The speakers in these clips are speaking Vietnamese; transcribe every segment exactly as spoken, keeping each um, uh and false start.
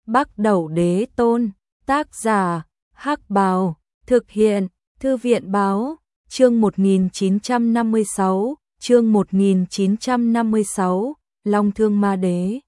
Bắc Đẩu Đế Tôn, tác giả, Hắc Bào, thực hiện, Thư viện báo, chương một nghìn chín trăm năm mươi sáu, chương một nghìn chín trăm năm mươi sáu, Long Thương Ma Đế.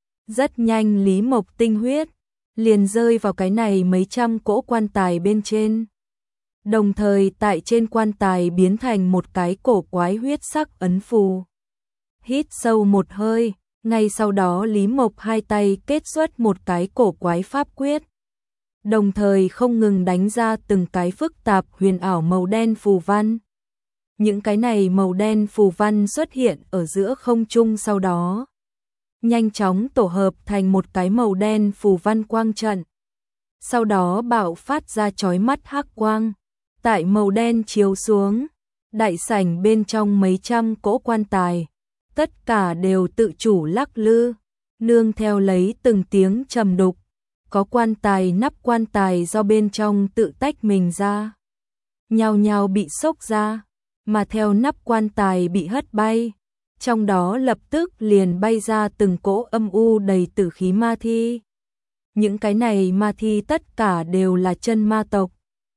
Rất nhanh Lý Mộc tinh huyết liền rơi vào cái này mấy trăm cỗ quan tài bên trên. Đồng thời tại trên quan tài biến thành một cái cổ quái huyết sắc ấn phù. Hít sâu một hơi, ngay sau đó Lý Mộc hai tay kết xuất một cái cổ quái pháp quyết. Đồng thời không ngừng đánh ra từng cái phức tạp huyền ảo màu đen phù văn. Những cái này màu đen phù văn xuất hiện ở giữa không trung, sau đó nhanh chóng tổ hợp thành một cái màu đen phù văn quang trận. Sau đó bạo phát ra chói mắt hắc quang. Tại màu đen chiếu xuống, đại sảnh bên trong mấy trăm cỗ quan tài, tất cả đều tự chủ lắc lư, nương theo lấy từng tiếng trầm đục. Có quan tài nắp quan tài do bên trong tự tách mình ra, nhao nhao bị xốc ra, mà theo nắp quan tài bị hất bay, trong đó lập tức liền bay ra từng cỗ âm u đầy tử khí ma thi. Những cái này ma thi tất cả đều là chân ma tộc.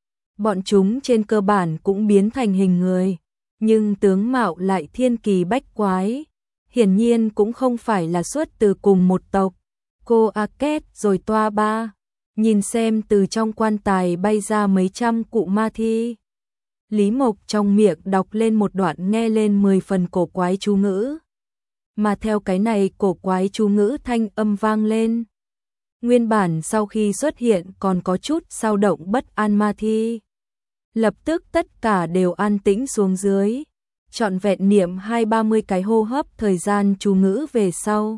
Bọn chúng trên cơ bản cũng biến thành hình người, nhưng tướng mạo lại thiên kỳ bách quái, hiển nhiên cũng không phải là xuất từ cùng một tộc. Cô A Kết rồi toa ba, nhìn xem từ trong quan tài bay ra mấy trăm cụ ma thi. Lý Mộc trong miệng đọc lên một đoạn nghe lên mười phần cổ quái chú ngữ. Mà theo cái này cổ quái chú ngữ thanh âm vang lên. Nguyên bản sau khi xuất hiện còn có chút dao động bất an ma thi. Lập tức tất cả đều an tĩnh xuống dưới. Trọn vẹn niệm hai ba mươi cái hô hấp thời gian chú ngữ về sau.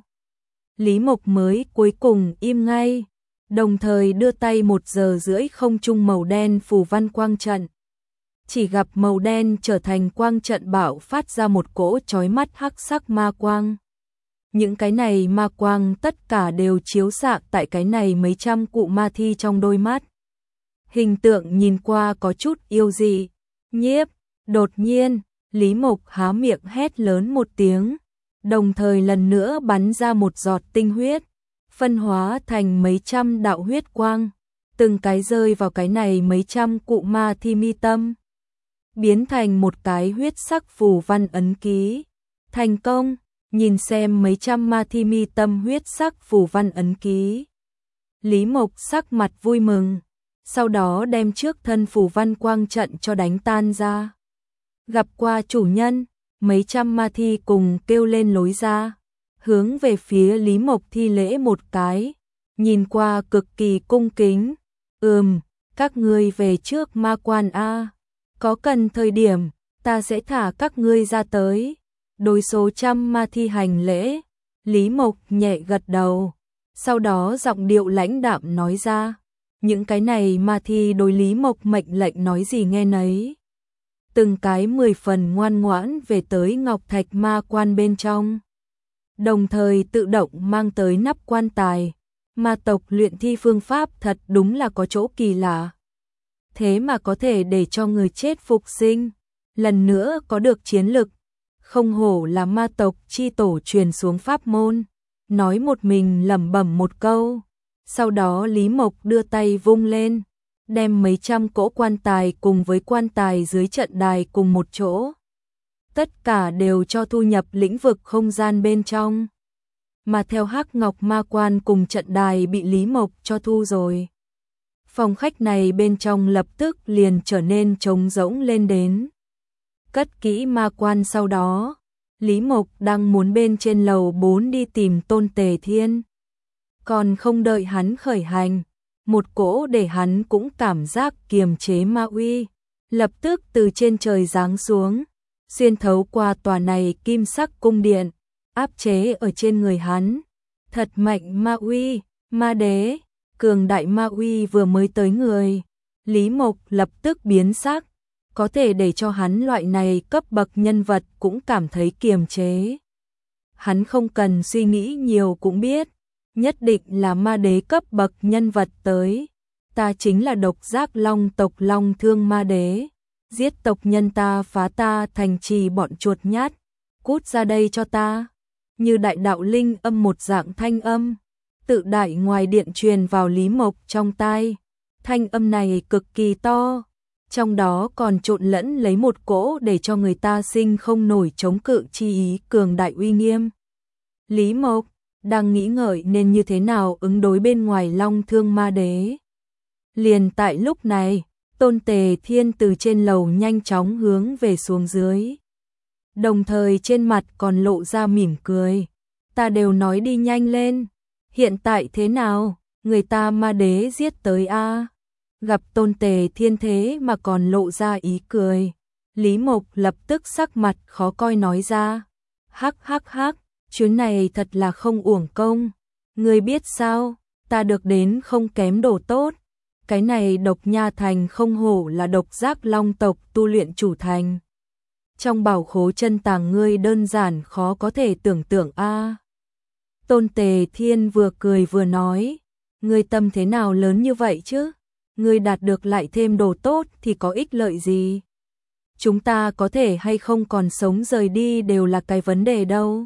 Lý Mộc mới cuối cùng im ngay, đồng thời đưa tay một giờ rưỡi không trung màu đen phù văn quang trận. Chỉ gặp màu đen trở thành quang trận bạo phát ra một cỗ chói mắt hắc sắc ma quang. Những cái này ma quang tất cả đều chiếu xạ tại cái này mấy trăm cụ ma thi trong đôi mắt. Hình tượng nhìn qua có chút yêu dị, nhiếp. Đột nhiên, Lý Mộc há miệng hét lớn một tiếng. Đồng thời lần nữa bắn ra một giọt tinh huyết, phân hóa thành mấy trăm đạo huyết quang, từng cái rơi vào cái này mấy trăm cụ ma thi mi tâm, biến thành một cái huyết sắc phù văn ấn ký. Thành công, nhìn xem mấy trăm ma thi mi tâm huyết sắc phù văn ấn ký. Lý Mộc sắc mặt vui mừng, sau đó đem trước thân phù văn quang trận cho đánh tan ra. Gặp qua chủ nhân, mấy trăm ma thi cùng kêu lên lối ra, hướng về phía Lý Mộc thi lễ một cái, nhìn qua cực kỳ cung kính. Ừm, các ngươi về trước ma quan a, có cần thời điểm, ta sẽ thả các ngươi ra tới. Đối số trăm ma thi hành lễ, Lý Mộc nhẹ gật đầu, sau đó giọng điệu lãnh đạm nói ra, những cái này ma thi đối Lý Mộc mệnh lệnh nói gì nghe nấy. Từng cái mười phần ngoan ngoãn về tới Ngọc Thạch ma quan bên trong. Đồng thời tự động mang tới nắp quan tài. Ma tộc luyện thi phương pháp thật đúng là có chỗ kỳ lạ. Thế mà có thể để cho người chết phục sinh, lần nữa có được chiến lực. Không hổ là ma tộc chi tổ truyền xuống pháp môn. Nói một mình lẩm bẩm một câu. Sau đó Lý Mộc đưa tay vung lên, đem mấy trăm cỗ quan tài cùng với quan tài dưới trận đài cùng một chỗ. Tất cả đều cho thu nhập lĩnh vực không gian bên trong. Mà theo Hắc Ngọc ma quan cùng trận đài bị Lý Mộc cho thu rồi. Phòng khách này bên trong lập tức liền trở nên trống rỗng lên đến. Cất kỹ ma quan sau đó, Lý Mộc đang muốn bên trên lầu bốn đi tìm Tôn Tề Thiên. Còn không đợi hắn khởi hành, một cỗ để hắn cũng cảm giác kiềm chế ma uy, lập tức từ trên trời giáng xuống, xuyên thấu qua tòa này kim sắc cung điện, áp chế ở trên người hắn. Thật mạnh ma uy, ma đế, cường đại ma uy vừa mới tới người. Lý Mộc lập tức biến sắc, có thể để cho hắn loại này cấp bậc nhân vật cũng cảm thấy kiềm chế. Hắn không cần suy nghĩ nhiều cũng biết, nhất định là ma đế cấp bậc nhân vật tới. Ta chính là độc giác long tộc Long Thương ma đế. Giết tộc nhân ta, phá ta thành trì bọn chuột nhát. Cút ra đây cho ta. Như đại đạo linh âm một dạng thanh âm, tự đại ngoài điện truyền vào Lý Mộc trong tai. Thanh âm này cực kỳ to, trong đó còn trộn lẫn lấy một cỗ để cho người ta sinh không nổi chống cự chi ý cường đại uy nghiêm. Lý Mộc đang nghĩ ngợi nên như thế nào ứng đối bên ngoài Long Thương Ma Đế. Liền tại lúc này, Tôn Tề Thiên từ trên lầu nhanh chóng hướng về xuống dưới. Đồng thời trên mặt còn lộ ra mỉm cười. Ta đều nói đi nhanh lên. Hiện tại thế nào? Người ta ma đế giết tới a. Gặp Tôn Tề Thiên thế mà còn lộ ra ý cười. Lý Mộc lập tức sắc mặt khó coi nói ra. Hắc hắc hắc, chuyến này thật là không uổng công. Ngươi biết sao? Ta được đến không kém đồ tốt. Cái này Độc Nha Thành không hổ là độc giác long tộc tu luyện chủ thành. Trong bảo khố chân tàng ngươi đơn giản khó có thể tưởng tượng a. Tôn Tề Thiên vừa cười vừa nói, ngươi tâm thế nào lớn như vậy chứ? Ngươi đạt được lại thêm đồ tốt thì có ích lợi gì? Chúng ta có thể hay không còn sống rời đi đều là cái vấn đề đâu.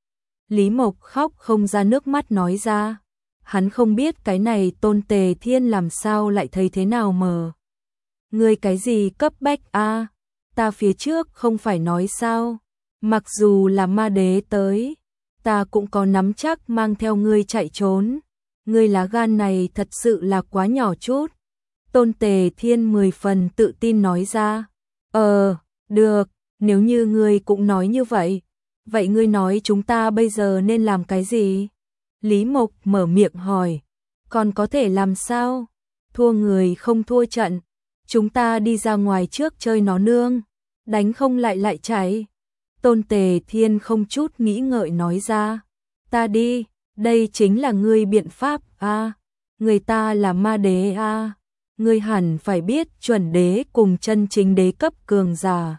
Lý Mộc khóc không ra nước mắt nói ra. Hắn không biết cái này Tôn Tề Thiên làm sao lại thấy thế nào mờ. Ngươi cái gì cấp bách a? Ta phía trước không phải nói sao? Mặc dù là ma đế tới, ta cũng có nắm chắc mang theo ngươi chạy trốn. Ngươi lá gan này thật sự là quá nhỏ chút. Tôn Tề Thiên mười phần tự tin nói ra. Ờ, được, nếu như ngươi cũng nói như vậy, vậy ngươi nói chúng ta bây giờ nên làm cái gì? Lý Mộc mở miệng hỏi. Còn có thể làm sao? Thua người không thua trận. Chúng ta đi ra ngoài trước chơi nó nương. Đánh không lại lại chạy. Tôn Tề Thiên không chút nghĩ ngợi nói ra. Ta đi, đây chính là ngươi biện pháp a. À, người ta là ma đế a. À, ngươi hẳn phải biết chuẩn đế cùng chân chính đế cấp cường giả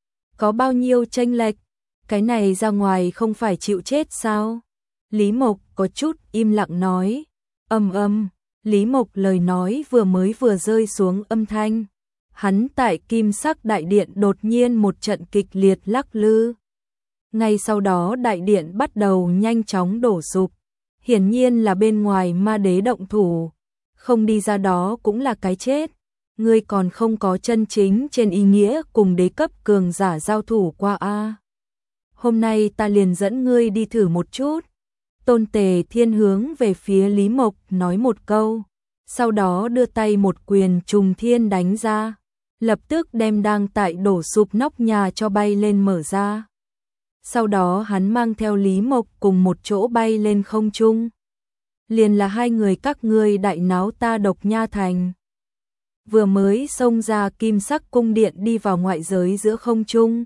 có bao nhiêu chênh lệch. Cái này ra ngoài không phải chịu chết sao? Lý Mộc có chút im lặng nói. Âm âm, Lý Mộc lời nói vừa mới vừa rơi xuống âm thanh. Hắn tại kim sắc đại điện đột nhiên một trận kịch liệt lắc lư. Ngay sau đó đại điện bắt đầu nhanh chóng đổ sụp. Hiển nhiên là bên ngoài ma đế động thủ. Không đi ra đó cũng là cái chết. Ngươi còn không có chân chính trên ý nghĩa cùng đế cấp cường giả giao thủ qua a. Hôm nay ta liền dẫn ngươi đi thử một chút. Tôn Tề Thiên hướng về phía Lý Mộc nói một câu. Sau đó đưa tay một quyền trùng thiên đánh ra. Lập tức đem đang tại đổ sụp nóc nhà cho bay lên mở ra. Sau đó hắn mang theo Lý Mộc cùng một chỗ bay lên không trung. Liền là hai người các ngươi đại náo ta Độc Nha Thành. Vừa mới xông ra kim sắc cung điện đi vào ngoại giới giữa không trung.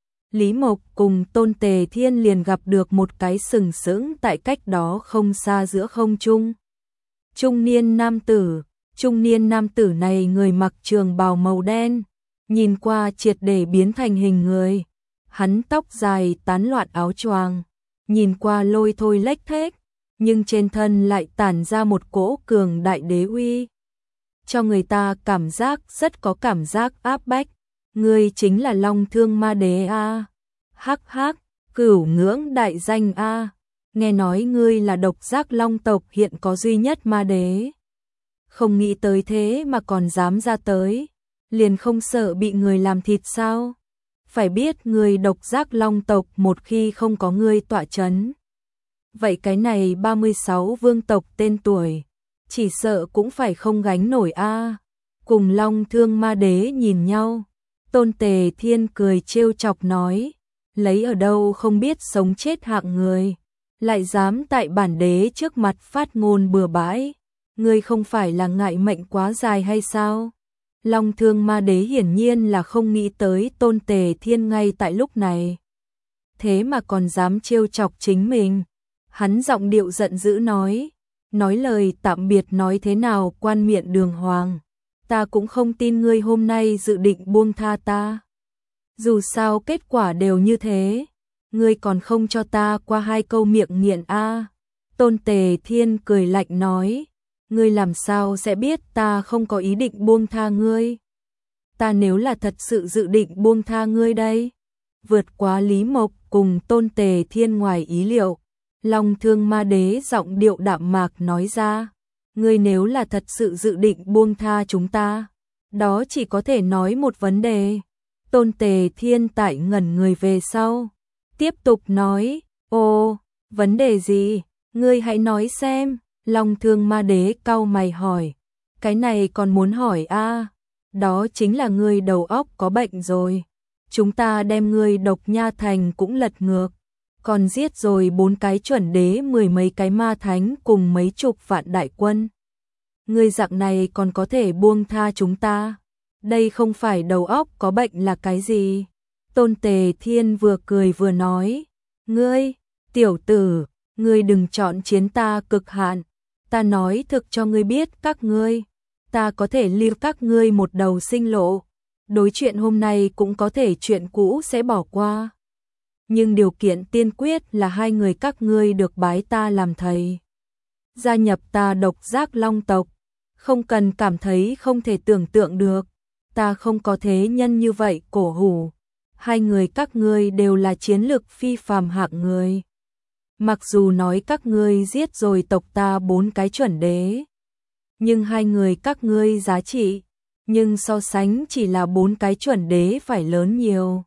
Lý Mộc cùng Tôn Tề Thiên liền gặp được một cái sừng sững tại cách đó không xa giữa không trung. Trung niên nam tử, trung niên nam tử này người mặc trường bào màu đen, nhìn qua triệt để biến thành hình người. Hắn tóc dài tán loạn áo choàng, nhìn qua lôi thôi lếch thếch, nhưng trên thân lại tản ra một cỗ cường đại đế uy, cho người ta cảm giác rất có cảm giác áp bách. Ngươi chính là Long Thương Ma Đế a. Hắc hắc, cửu ngưỡng đại danh a. Nghe nói ngươi là độc giác long tộc hiện có duy nhất ma đế. Không nghĩ tới thế mà còn dám ra tới, liền không sợ bị người làm thịt sao? Phải biết người độc giác long tộc một khi không có ngươi tọa chấn. Vậy cái này ba mươi sáu vương tộc tên tuổi, chỉ sợ cũng phải không gánh nổi a. Cùng Long Thương Ma Đế nhìn nhau, Tôn Tề Thiên cười trêu chọc nói, lấy ở đâu không biết sống chết hạng người, lại dám tại bản đế trước mặt phát ngôn bừa bãi, ngươi không phải là ngại mệnh quá dài hay sao? Long Thương Ma Đế hiển nhiên là không nghĩ tới Tôn Tề Thiên ngay tại lúc này. Thế mà còn dám trêu chọc chính mình. Hắn giọng điệu giận dữ nói, nói lời tạm biệt nói thế nào quan miệng đường hoàng. Ta cũng không tin ngươi hôm nay dự định buông tha ta. Dù sao kết quả đều như thế, ngươi còn không cho ta qua hai câu miệng nghiện a. Tôn Tề Thiên cười lạnh nói, ngươi làm sao sẽ biết ta không có ý định buông tha ngươi? Ta nếu là thật sự dự định buông tha ngươi đây? Vượt quá Lý Mộc cùng Tôn Tề Thiên ngoài ý liệu, Long Thương Ma Đế giọng điệu đạm mạc nói ra, ngươi nếu là thật sự dự định buông tha chúng ta, đó chỉ có thể nói một vấn đề. Tôn Tề Thiên tại ngẩn người về sau, tiếp tục nói, ồ, vấn đề gì, ngươi hãy nói xem. Long Thương Ma Đế cau mày hỏi, cái này còn muốn hỏi a? À? Đó chính là ngươi đầu óc có bệnh rồi. Chúng ta đem ngươi Độc Nha Thành cũng lật ngược, còn giết rồi bốn cái chuẩn đế, mười mấy cái ma thánh cùng mấy chục vạn đại quân. Ngươi dạng này còn có thể buông tha chúng ta? Đây không phải đầu óc có bệnh là cái gì? Tôn Tề Thiên vừa cười vừa nói, ngươi, tiểu tử, ngươi đừng chọn chiến ta cực hạn. Ta nói thực cho ngươi biết các ngươi, ta có thể lưu các ngươi một đầu sinh lộ. Đối chuyện hôm nay cũng có thể chuyện cũ sẽ bỏ qua. Nhưng điều kiện tiên quyết là hai người các ngươi được bái ta làm thầy. Gia nhập ta Độc Giác Long tộc, không cần cảm thấy không thể tưởng tượng được. Ta không có thế nhân như vậy cổ hủ. Hai người các ngươi đều là chiến lực phi phàm hạng người. Mặc dù nói các ngươi giết rồi tộc ta bốn cái chuẩn đế, nhưng hai người các ngươi giá trị, nhưng so sánh chỉ là bốn cái chuẩn đế phải lớn nhiều.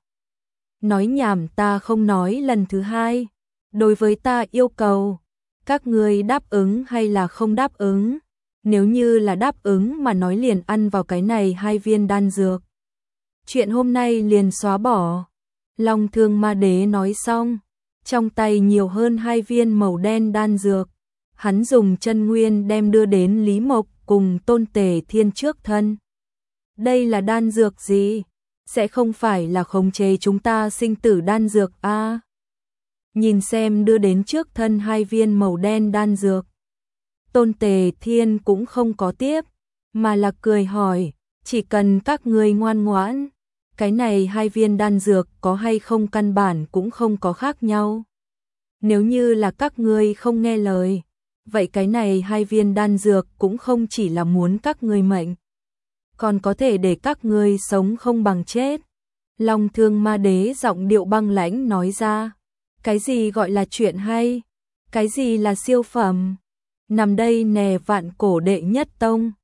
Nói nhảm ta không nói lần thứ hai. Đối với ta yêu cầu, các ngươi đáp ứng hay là không đáp ứng? Nếu như là đáp ứng mà nói liền ăn vào cái này hai viên đan dược. Chuyện hôm nay liền xóa bỏ. Long Thương Ma Đế nói xong, trong tay nhiều hơn hai viên màu đen đan dược. Hắn dùng chân nguyên đem đưa đến Lý Mộc cùng Tôn Tề Thiên trước thân. Đây là đan dược gì? Sẽ không phải là khống chế chúng ta sinh tử đan dược a? À? Nhìn xem đưa đến trước thân hai viên màu đen đan dược. Tôn Tề Thiên cũng không có tiếp, mà là cười hỏi, chỉ cần các ngươi ngoan ngoãn, cái này hai viên đan dược có hay không căn bản cũng không có khác nhau. Nếu như là các ngươi không nghe lời, vậy cái này hai viên đan dược cũng không chỉ là muốn các ngươi mệnh, còn có thể để các ngươi sống không bằng chết. Long Thương Ma Đế giọng điệu băng lãnh nói ra, cái gì gọi là chuyện hay, cái gì là siêu phẩm, nằm đây nè vạn cổ đệ nhất tông.